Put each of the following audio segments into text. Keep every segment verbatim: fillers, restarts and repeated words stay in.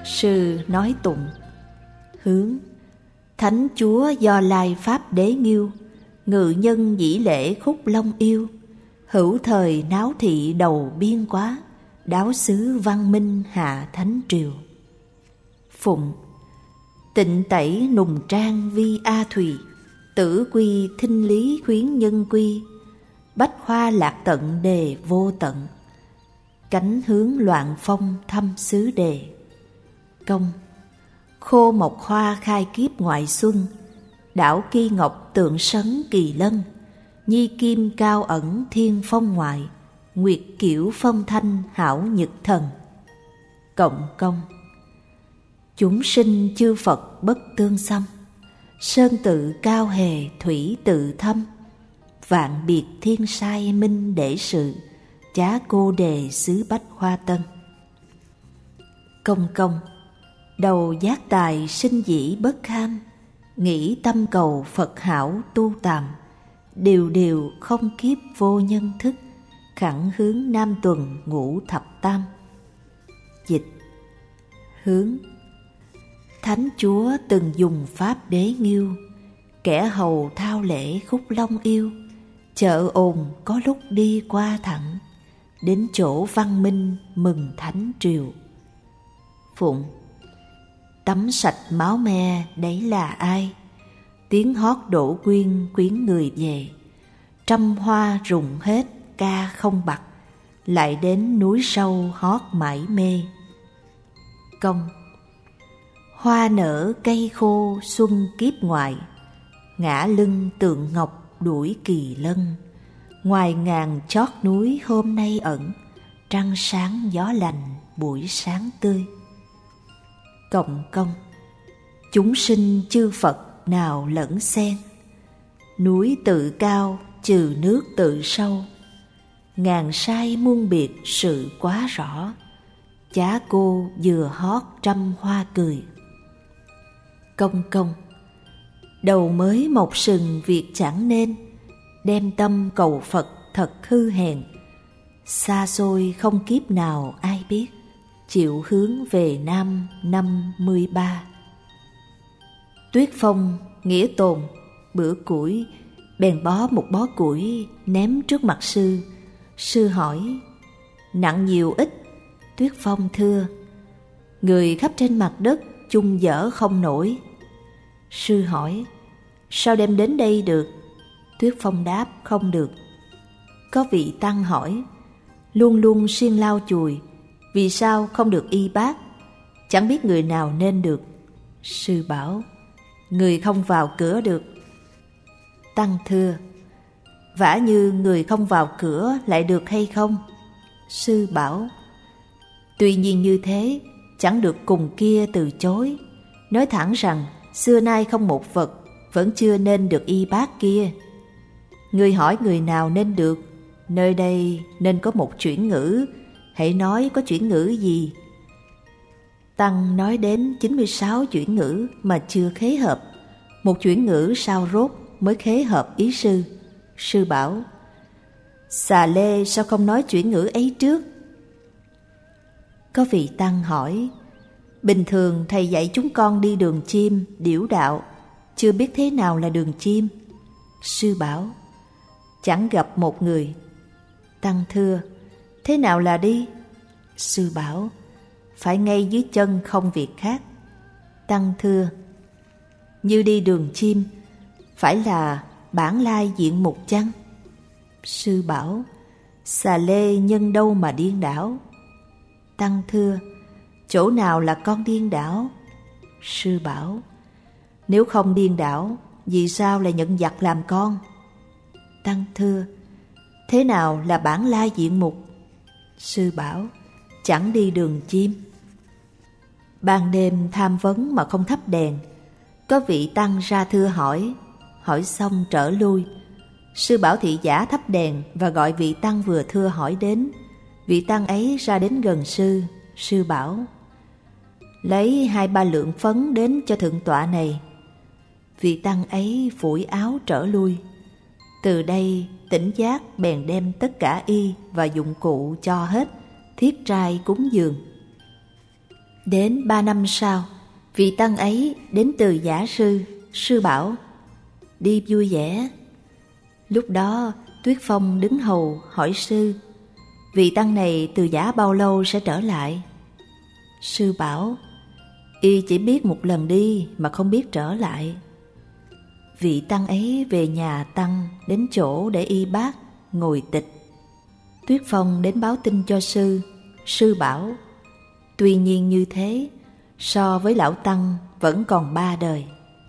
Sư nói tụng: hướng, thánh chúa Do Lai Pháp Đế Nghiêu, ngự nhân dĩ lễ khúc long yêu, hữu thời náo thị đầu biên quá, đáo xứ văn minh hạ thánh triều. Phụng, tịnh tẩy nùng trang vi a thùy, tử quy thinh lý khuyến nhân quy, bách hoa lạc tận đề vô tận, cánh hướng loạn phong thăm xứ đề. Công, khô mộc hoa khai kiếp ngoại xuân, đảo kỳ ngọc tượng sấn kỳ lân, nhi kim cao ẩn thiên phong ngoại, nguyệt kiểu phong thanh hảo nhật thần. Cộng công, chúng sinh chư Phật bất tương xâm, sơn tự cao hề thủy tự thâm, vạn biệt thiên sai minh để sự, chá cô đề xứ Bách Hoa Tân. Công công, đầu giác tài sinh dĩ bất kham, nghĩ tâm cầu Phật hảo tu tàm, điều điều không kiếp vô nhân thức, khẳng hướng nam tuần ngũ thập tam. Dịch, hướng, thánh chúa từng dùng pháp đế nghiêu, kẻ hầu thao lễ khúc long yêu, chợ ồn có lúc đi qua thẳng, đến chỗ văn minh mừng thánh triều. Phụng, tắm sạch máu me đấy là ai, tiếng hót đổ quyên quyến người về, trăm hoa rụng hết ca không bặt, lại đến núi sâu hót mãi mê. Công, hoa nở cây khô xuân kiếp ngoại, ngã lưng tượng ngọc đuổi kỳ lân, ngoài ngàn chót núi hôm nay ẩn, trăng sáng gió lành buổi sáng tươi. Cộng công, chúng sinh chư Phật nào lẫn xen, núi tự cao trừ nước tự sâu, ngàn sai muôn biệt sự quá rõ, chá cô vừa hót trăm hoa cười. Công công, đầu mới mọc sừng việc chẳng nên, đem tâm cầu Phật thật hư hèn, xa xôi không kiếp nào ai biết, chịu hướng về Nam năm mươi ba. Tuyết Phong nghĩa tồn bữa củi, bèn bó một bó củi ném trước mặt sư. Sư hỏi: nặng nhiều ít? Tuyết Phong thưa: người khắp trên mặt đất chung dở không nổi. Sư hỏi: sao đem đến đây được? Tuyết Phong đáp: không được. Có vị tăng hỏi: luôn luôn siêng lau chùi, vì sao không được y bát? Chẳng biết người nào nên được. Sư bảo: người không vào cửa được. Tăng thưa: vả như người không vào cửa lại được hay không? Sư bảo: tuy nhiên như thế, chẳng được cùng kia từ chối. Nói thẳng rằng xưa nay không một vật vẫn chưa nên được y bát kia. Người hỏi người nào nên được, nơi đây nên có một chuyển ngữ, hãy nói có chuyển ngữ gì? Tăng nói đến chín mươi sáu chuyển ngữ mà chưa khế hợp, một chuyển ngữ sao rốt mới khế hợp ý sư. Sư bảo: xà lê sao không nói chuyển ngữ ấy trước? Có vị tăng hỏi: bình thường thầy dạy chúng con đi đường chim, điểu đạo, chưa biết thế nào là đường chim. Sư bảo: chẳng gặp một người. Tăng thưa: thế nào là đi? Sư bảo: phải ngay dưới chân không việc khác. Tăng thưa: như đi đường chim, phải là bản lai diện mục chăng? Sư bảo: xà lê nhân đâu mà điên đảo? Tăng thưa: chỗ nào là con điên đảo? Sư bảo: nếu không điên đảo, vì sao lại nhận giặc làm con? Tăng thưa: thế nào là bản lai diện mục? Sư bảo: chẳng đi đường chim. Ban đêm tham vấn mà không thắp đèn, có vị tăng ra thưa hỏi. Hỏi xong trở lui. Sư bảo thị giả thắp đèn và gọi vị tăng vừa thưa hỏi đến. Vị tăng ấy ra đến gần sư. Sư bảo: lấy hai ba lượng phấn đến cho thượng tọa này. Vị tăng ấy phủi áo trở lui. Từ đây tỉnh giác bèn đem tất cả y và dụng cụ cho hết, thiết trai cúng dường. Đến ba năm sau, vị tăng ấy đến từ Giả Sư. Sư bảo: đi vui vẻ. Lúc đó Tuyết Phong đứng hầu hỏi sư: vị tăng này từ Giả bao lâu sẽ trở lại? Sư bảo: y chỉ biết một lần đi mà không biết trở lại. Vị tăng ấy về nhà tăng, đến chỗ để y bát ngồi tịch. Tuyết Phong đến báo tin cho sư. Sư bảo: tuy nhiên như thế, so với lão tăng vẫn còn ba đời.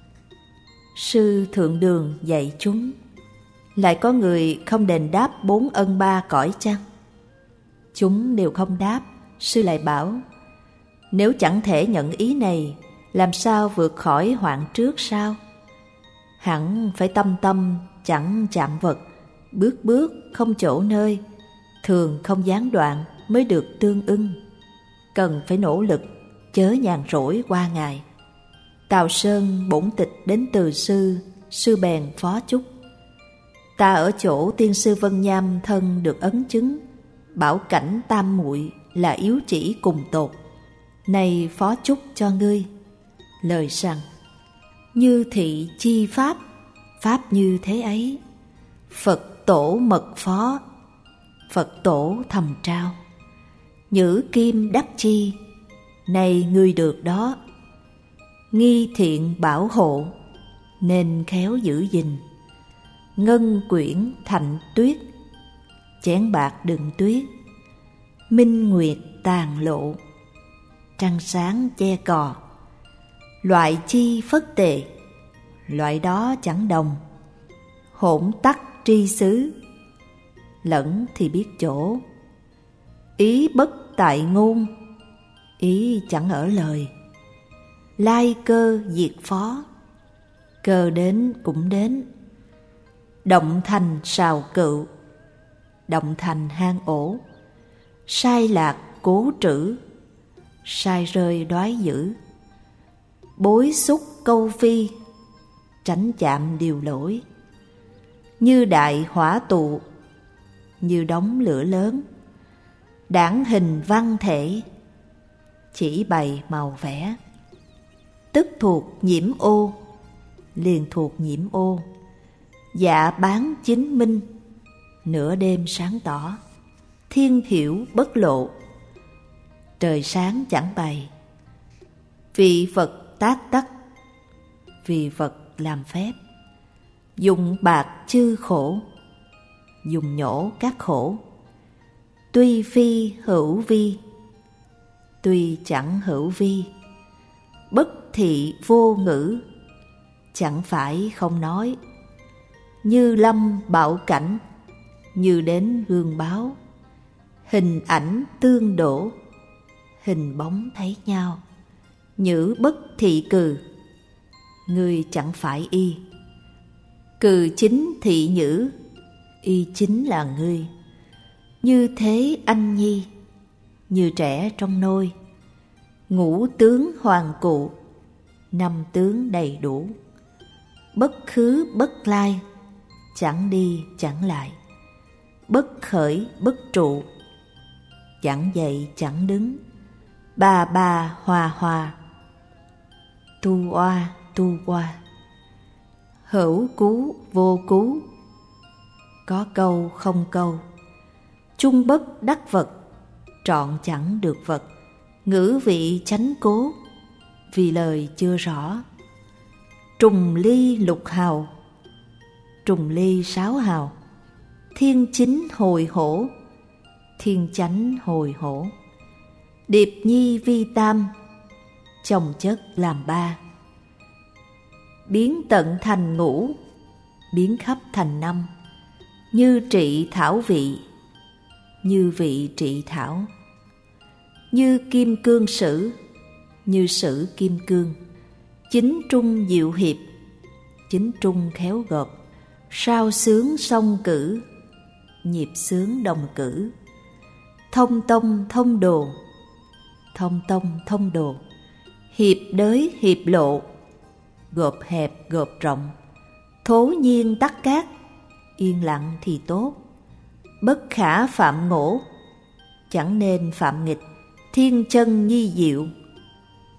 Sư thượng đường dạy chúng: lại có người không đền đáp bốn ân ba cõi chăng? Chúng đều không đáp. Sư lại bảo: nếu chẳng thể nhận ý này, làm sao vượt khỏi hoạn trước sao? Hẳn phải tâm tâm chẳng chạm vật, bước bước không chỗ nơi, thường không gián đoạn mới được tương ưng. Cần phải nỗ lực, chớ nhàn rỗi qua ngày. Tào Sơn bổn tịch đến từ sư. Sư bèn phó chúc: ta ở chỗ tiên sư Vân Nham thân được ấn chứng, bảo cảnh tam muội là yếu chỉ cùng tột. Nay phó chúc cho ngươi. Lời rằng: như thị chi pháp, pháp như thế ấy. Phật tổ mật phó, Phật tổ thầm trao. Nhữ kim đắc chi, này ngươi được đó. Nghi thiện bảo hộ, nên khéo giữ gìn. Ngân quyển thành tuyết, chén bạc đựng tuyết. Minh nguyệt tàn lộ, trăng sáng che cò. Loại chi phất tệ, loại đó chẳng đồng. Hỗn tắc tri xứ, lẫn thì biết chỗ. Ý bất tại ngôn, ý chẳng ở lời. Lai cơ diệt phó, cơ đến cũng đến. Động thành sào cựu, động thành hang ổ. Sai lạc cố trữ, sai rơi đoái dữ. Bối xúc câu phi, tránh chạm điều lỗi. Như đại hỏa tụ, như đống lửa lớn. Đảng hình văn thể, chỉ bày màu vẽ. Tức thuộc nhiễm ô, liền thuộc nhiễm ô. Dạ bán chính minh, nửa đêm sáng tỏ. Thiên hiểu bất lộ, trời sáng chẳng bày. Vì Phật tác tắc, vì Phật làm phép. Dùng bạc chư khổ, dùng nhổ các khổ. Tuy phi hữu vi, tuy chẳng hữu vi. Bất thị vô ngữ, chẳng phải không nói. Như lâm bảo cảnh, như đến gương báo. Hình ảnh tương đổ, hình bóng thấy nhau. Nhữ bất thị cừ, người chẳng phải y. Cừ chính thị nhữ, y chính là ngươi. Như thế anh nhi, như trẻ trong nôi. Ngũ tướng hoàng cụ, năm tướng đầy đủ. Bất khứ bất lai, chẳng đi chẳng lại. Bất khởi bất trụ, chẳng dậy chẳng đứng. Ba ba hòa hòa, tu oa tu qua. Hữu cú vô cú, có câu không câu. Chung bất đắc vật, trọn chẳng được vật. Ngữ vị chánh cố, vì lời chưa rõ. Trùng ly lục hào, trùng ly sáu hào. Thiên chính hồi hổ, thiên chánh hồi hổ. Điệp nhi vi tam, chồng chất làm ba. Biến tận thành ngũ, biến khắp thành năm. Như trị thảo vị, như vị trị thảo. Như kim cương sử, như sử kim cương. Chính trung diệu hiệp, chính trung khéo gộp. Sao sướng song cử, nhịp sướng đồng cử. Thông tông thông đồ, thông tông thông đồ. Hiệp đới hiệp lộ, gộp hẹp gộp rộng. Thố nhiên tắc cát, yên lặng thì tốt. Bất khả phạm ngỗ, chẳng nên phạm nghịch. Thiên chân nhi diệu,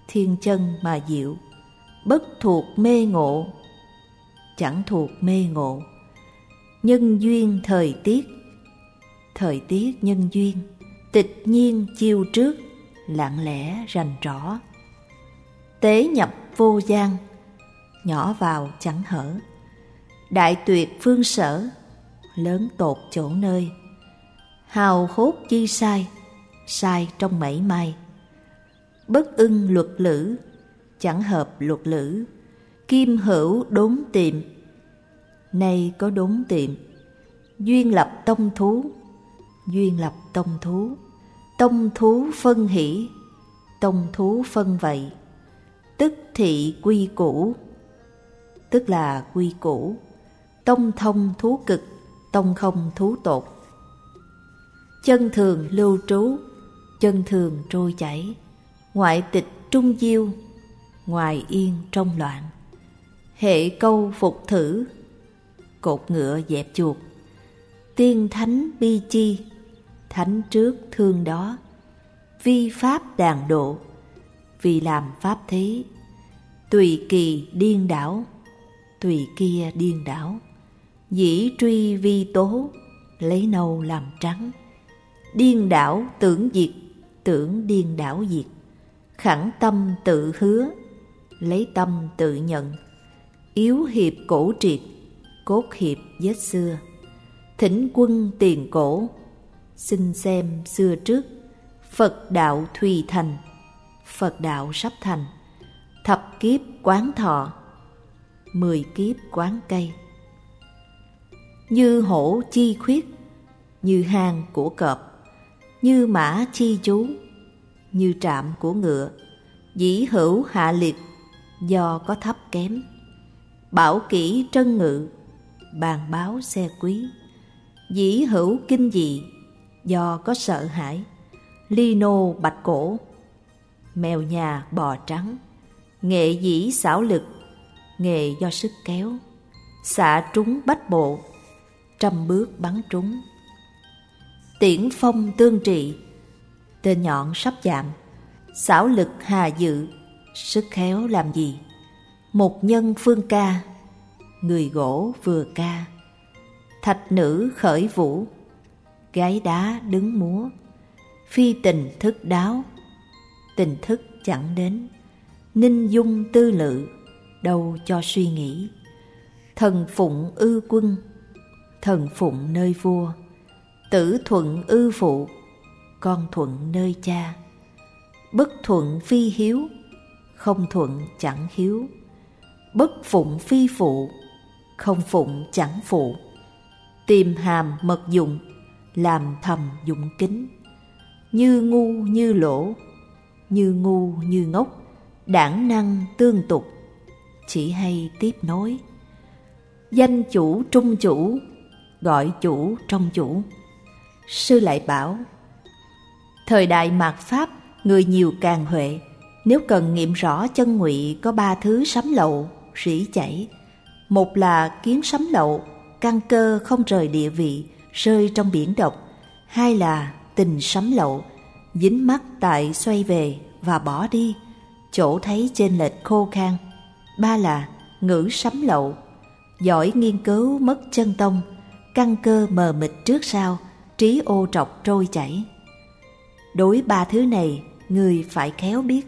thiên chân mà diệu, bất thuộc mê ngộ, chẳng thuộc mê ngộ. Nhân duyên thời tiết, thời tiết nhân duyên, tịch nhiên chiêu trước, lặng lẽ rành rõ. Tế nhập vô gian, nhỏ vào chẳng hở. Đại tuyệt phương sở, lớn tột chỗ nơi. Hào hốt chi sai, sai trong mảy may. Bất ưng luật lữ, chẳng hợp luật lữ. Kim hữu đốn tiệm, nay có đốn tiệm. Duyên lập tông thú, duyên lập tông thú. Tông thú phân hỷ, tông thú phân vậy. Tức thị quy củ, tức là quy củ. Tông thông thú cực, tông không thú tột. Chân thường lưu trú, chân thường trôi chảy. Ngoại tịch trung diêu, ngoài yên trong loạn. Hệ câu phục thử, cột ngựa dẹp chuột. Tiên thánh bi chi, thánh trước thương đó. Vi pháp đàn độ, vì làm pháp thí. Tùy kỳ điên đảo, tùy kia điên đảo. Dĩ truy vi tố, lấy nâu làm trắng. Điên đảo tưởng diệt, tưởng điên đảo diệt. Khẳng tâm tự hứa, lấy tâm tự nhận. Yếu hiệp cổ triệt, cốt hiệp vết xưa. Thỉnh quân tiền cổ, xin xem xưa trước. Phật đạo thùy thành, Phật đạo sắp thành. Thập kiếp quán thọ, mười kiếp quán cây. Như hổ chi khuyết, như hang của cọp. Như mã chi chú, như trạm của ngựa. Dĩ hữu hạ liệt, do có thấp kém. Bảo kỹ trân ngự, bàn báo xe quý. Dĩ hữu kinh dị, do có sợ hãi. Ly nô bạch cổ, mèo nhà bò trắng. Nghệ dĩ xảo lực, nghệ do sức kéo. Xạ trúng bách bộ, trăm bước bắn trúng. Tiễn phong tương trị, tên nhọn sắp chạm. Xảo lực hà dự, sức khéo làm gì. Một nhân phương ca, người gỗ vừa ca. Thạch nữ khởi vũ, gái đá đứng múa. Phi tình thức đáo, tình thức chẳng đến. Ninh dung tư lự, đâu cho suy nghĩ. Thần phụng ư quân, thần phụng nơi vua. Tử thuận ư phụ, con thuận nơi cha. Bất thuận phi hiếu, không thuận chẳng hiếu. Bất phụng phi phụ, không phụng chẳng phụ. Tìm hàm mật dụng, làm thầm dụng kính. Như ngu như lỗ, như ngu như ngốc. Đảng năng tương tục, chỉ hay tiếp nối. Danh chủ trung chủ, gọi chủ trong chủ. Sư lại bảo, thời đại mạt Pháp, người nhiều càng huệ. Nếu cần nghiệm rõ chân ngụy, có ba thứ sấm lậu, rỉ chảy. Một là kiến sấm lậu, căn cơ không rời địa vị, rơi trong biển độc. Hai là tình sấm lậu, dính mắc tại xoay về và bỏ đi, chỗ thấy chênh lệch khô khan. Ba là ngữ sấm lậu, giỏi nghiên cứu mất chân tông, căn cơ mờ mịt trước sau, trí ô trọc trôi chảy. Đối ba thứ này, người phải khéo biết.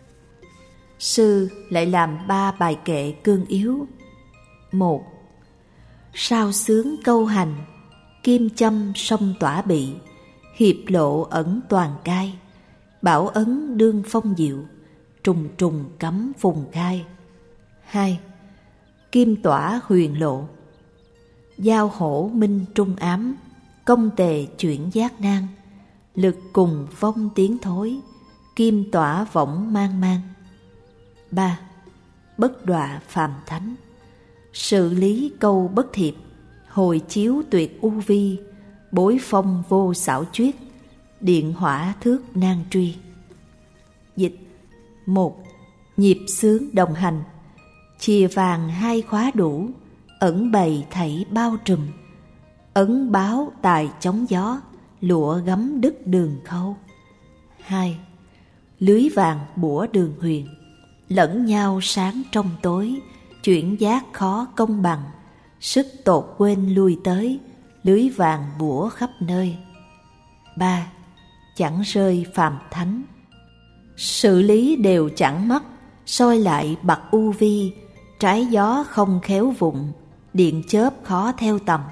Sư lại làm ba bài kệ cương yếu. Một, sao sướng câu hành, kim châm sông tỏa bị. Hiệp lộ ẩn toàn cai, bảo ấn đương phong diệu. Trùng trùng cấm phùng khai. Hai, kim tỏa huyền lộ, giao hổ minh trung ám. Công tề chuyển giác nan, lực cùng vong tiếng thối. Kim tỏa võng mang mang. Ba, bất đọa phàm thánh, xử lý câu bất thiệp. Hồi chiếu tuyệt u vi, bối phong vô xảo chuyết. Điện hỏa thước nan truy. Dịch. Một, nhịp xướng đồng hành, chìa vàng hai khóa đủ. Ẩn bày thảy bao trùm, ấn báo tài chống gió. Lụa gấm đứt đường khâu. Hai, lưới vàng bủa đường huyền. Lẫn nhau sáng trong tối, chuyển giác khó công bằng. Sức tột quên lui tới, lưới vàng bủa khắp nơi. Ba. Chẳng rơi phàm thánh. Sự lý đều chẳng mất, soi lại bặt u vi. Trái gió không khéo vụng, điện chớp khó theo tầm.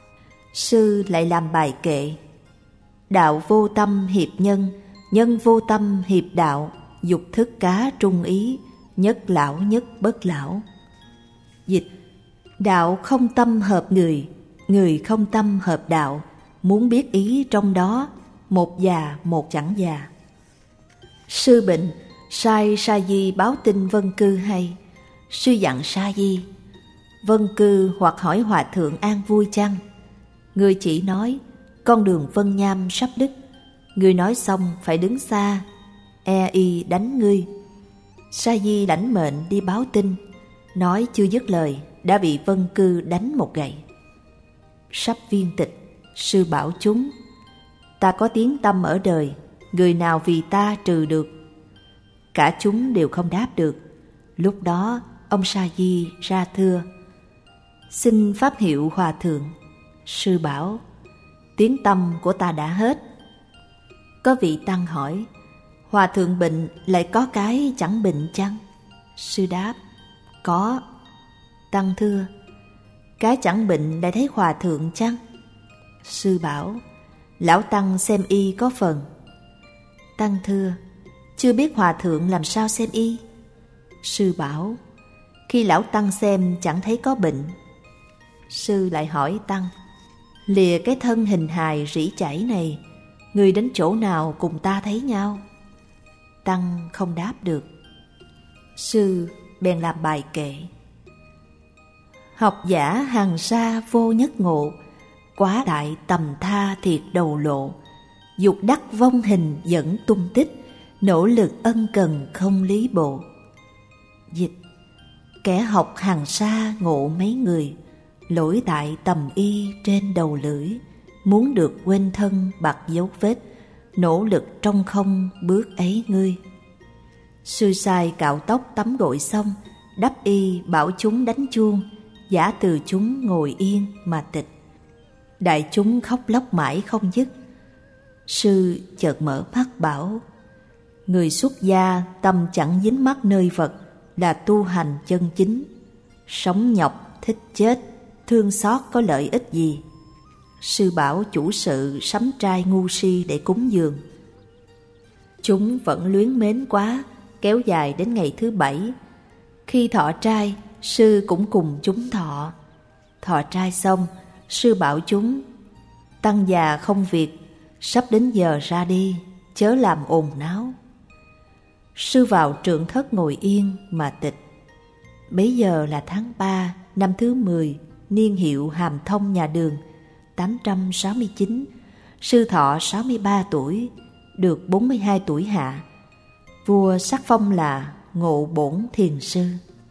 Sư lại làm bài kệ: đạo vô tâm hiệp nhân, nhân vô tâm hiệp đạo. Dục thức cá trung ý, nhất lão nhất bất lão. Dịch: đạo không tâm hợp người, người không tâm hợp đạo. Muốn biết ý trong đó, một già một chẳng già. Sư bệnh, sai Sa Di báo tin Vân Cư hay. Sư dặn Sa Di: Vân Cư hoặc hỏi hòa thượng an vui chăng? Người chỉ nói: con đường Vân Nham sắp đứt. Người nói xong phải đứng xa, e y đánh ngươi. Sa Di lãnh mệnh đi báo tin, nói chưa dứt lời đã bị Vân Cư đánh một gậy. Sắp viên tịch, sư bảo chúng: ta có tiếng tâm ở đời, người nào vì ta trừ được? Cả chúng đều không đáp được. Lúc đó ông Sa Di ra thưa: xin pháp hiệu hòa thượng. Sư bảo: tiếng tâm của ta đã hết. Có vị tăng hỏi: hòa thượng bệnh lại có cái chẳng bệnh chăng? Sư đáp: có. Tăng thưa: cái chẳng bệnh lại thấy hòa thượng chăng? Sư bảo: lão tăng xem y có phần. Tăng thưa: chưa biết hòa thượng làm sao xem y? Sư bảo: khi lão tăng xem chẳng thấy có bệnh. Sư lại hỏi tăng: lìa cái thân hình hài rỉ chảy này, người đến chỗ nào cùng ta thấy nhau? Tăng không đáp được. Sư bèn làm bài kệ: học giả hằng sa vô nhất ngộ, quá đại tầm tha thiệt đầu lộ. Dục đắc vong hình dẫn tung tích, nỗ lực ân cần không lý bộ. Dịch: kẻ học hằng sa ngộ mấy người, lỗi tại tầm y trên đầu lưỡi. Muốn được quên thân bạc dấu vết, nỗ lực trong không bước ấy ngươi. Sư sai cạo tóc tắm gội xong, đắp y bảo chúng đánh chuông. Giả từ chúng ngồi yên mà tịch, đại chúng khóc lóc mãi không dứt. Sư chợt mở mắt bảo: người xuất gia tâm chẳng dính mắc nơi vật, là tu hành chân chính. Sống nhọc thích chết, thương xót có lợi ích gì? Sư bảo chủ sự sắm trai ngu si để cúng dường. Chúng vẫn luyến mến quá, kéo dài đến ngày thứ bảy. Khi thọ trai, sư cũng cùng chúng thọ. Thọ trai xong, sư bảo chúng: tăng già không việc, sắp đến giờ ra đi, chớ làm ồn náo. Sư vào trượng thất ngồi yên mà tịch. Bấy giờ là tháng ba năm thứ mười, niên hiệu Hàm Thông nhà Đường, tám trăm sáu mươi chín. Sư thọ sáu mươi ba tuổi, được bốn mươi hai tuổi hạ. Vua sắc phong là Ngộ Bổn Thiền Sư.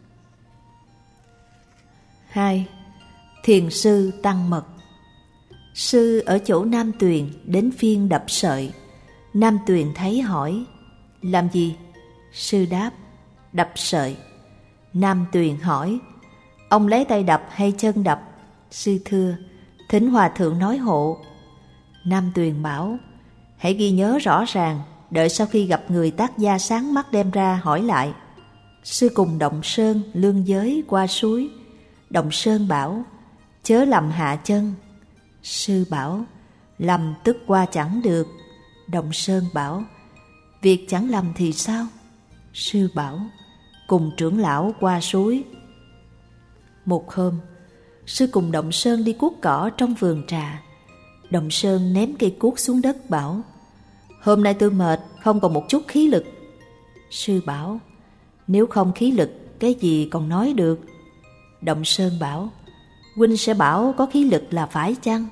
Hai. Thiền sư tăng mật. Sư ở chỗ Nam Tuyền đến phiên đập sợi. Nam Tuyền thấy hỏi: làm gì? Sư đáp: đập sợi. Nam Tuyền hỏi: ông lấy tay đập hay chân đập? Sư thưa: thỉnh hòa thượng nói hộ. Nam Tuyền bảo: hãy ghi nhớ rõ ràng, đợi sau khi gặp người tác gia sáng mắt đem ra hỏi lại. Sư cùng Động Sơn lương giới qua suối. Động Sơn bảo: chớ lầm hạ chân. Sư bảo: lầm tức qua chẳng được. Động Sơn bảo: việc chẳng lầm thì sao? Sư bảo: cùng trưởng lão qua suối. Một hôm, sư cùng Động Sơn đi cuốc cỏ trong vườn trà. Động Sơn ném cây cuốc xuống đất bảo: hôm nay tôi mệt, không còn một chút khí lực. Sư bảo: nếu không khí lực, cái gì còn nói được? Động Sơn bảo: huynh sẽ bảo có khí lực là phải chăng?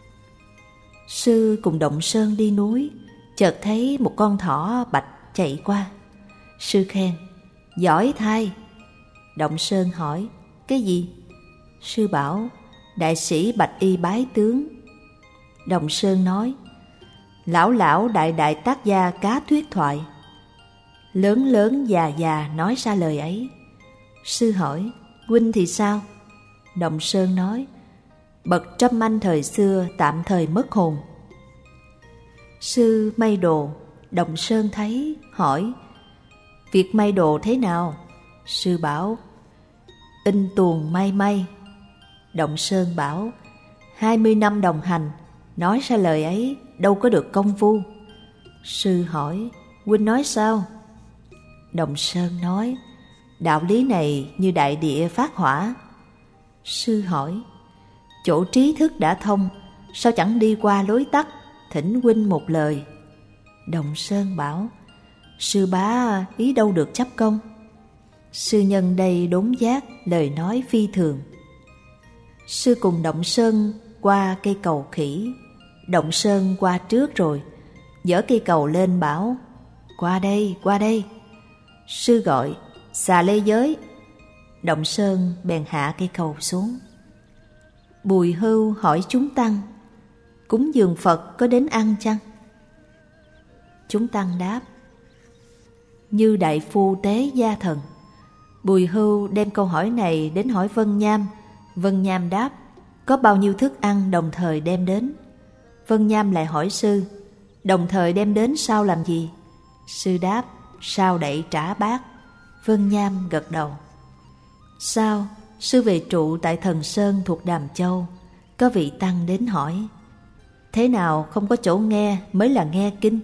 Sư cùng Động Sơn đi núi, chợt thấy một con thỏ bạch chạy qua. Sư khen: giỏi thay. Động Sơn hỏi: cái gì? Sư bảo: đại sĩ bạch y bái tướng. Động Sơn nói: lão lão đại đại tác gia cá thuyết thoại. lớn lớn già già nói ra lời ấy. Sư hỏi, huynh thì sao? Đồng Sơn nói, bậc Trâm Anh thời xưa tạm thời mất hồn. Sư may đồ. Đồng Sơn thấy, hỏi, việc may đồ thế nào? Sư bảo, in tuồng may may. Đồng Sơn bảo, hai mươi năm đồng hành, nói ra lời ấy đâu có được công phu. Sư hỏi, huynh nói sao? Đồng Sơn nói, đạo lý này như đại địa phát hỏa. Sư hỏi, chỗ trí thức đã thông, sao chẳng đi qua lối tắt, thỉnh huynh một lời. Đồng Sơn bảo, sư bá ý đâu được chấp công. Sư nhân đây đốn giác lời nói phi thường. Sư cùng Động Sơn qua cây cầu khỉ. Động Sơn qua trước rồi, dỡ cây cầu lên bảo, qua đây, qua đây. Sư gọi, xà lê giới. Động Sơn bèn hạ cây cầu xuống. Bùi Hưu hỏi chúng tăng, cúng dường Phật có đến ăn chăng? Chúng tăng đáp, như đại phu tế gia thần. Bùi Hưu đem câu hỏi này đến hỏi Vân Nham. Vân Nham đáp, có bao nhiêu thức ăn đồng thời đem đến? Vân Nham lại hỏi sư, đồng thời đem đến sao làm gì? Sư đáp, sao đậy trả bát. Vân Nham gật đầu. Sau, sư về trụ tại Thần Sơn thuộc Đàm Châu. Có vị tăng đến hỏi, thế nào không có chỗ nghe mới là nghe kinh?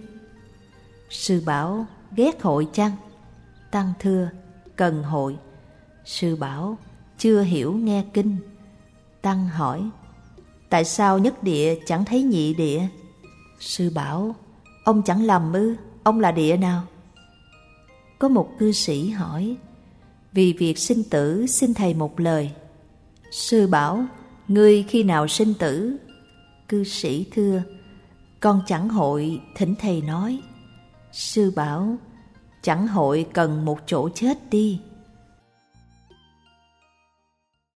Sư bảo, ghét hội chăng? Tăng thưa, cần hội. Sư bảo, chưa hiểu nghe kinh. Tăng hỏi, tại sao nhất địa chẳng thấy nhị địa? Sư bảo, ông chẳng lầm ư, ông là địa nào? Có một cư sĩ hỏi, vì việc sinh tử xin thầy một lời. Sư bảo, ngươi khi nào sinh tử? Cư sĩ thưa, con chẳng hội, thỉnh thầy nói. Sư bảo, chẳng hội cần một chỗ chết đi.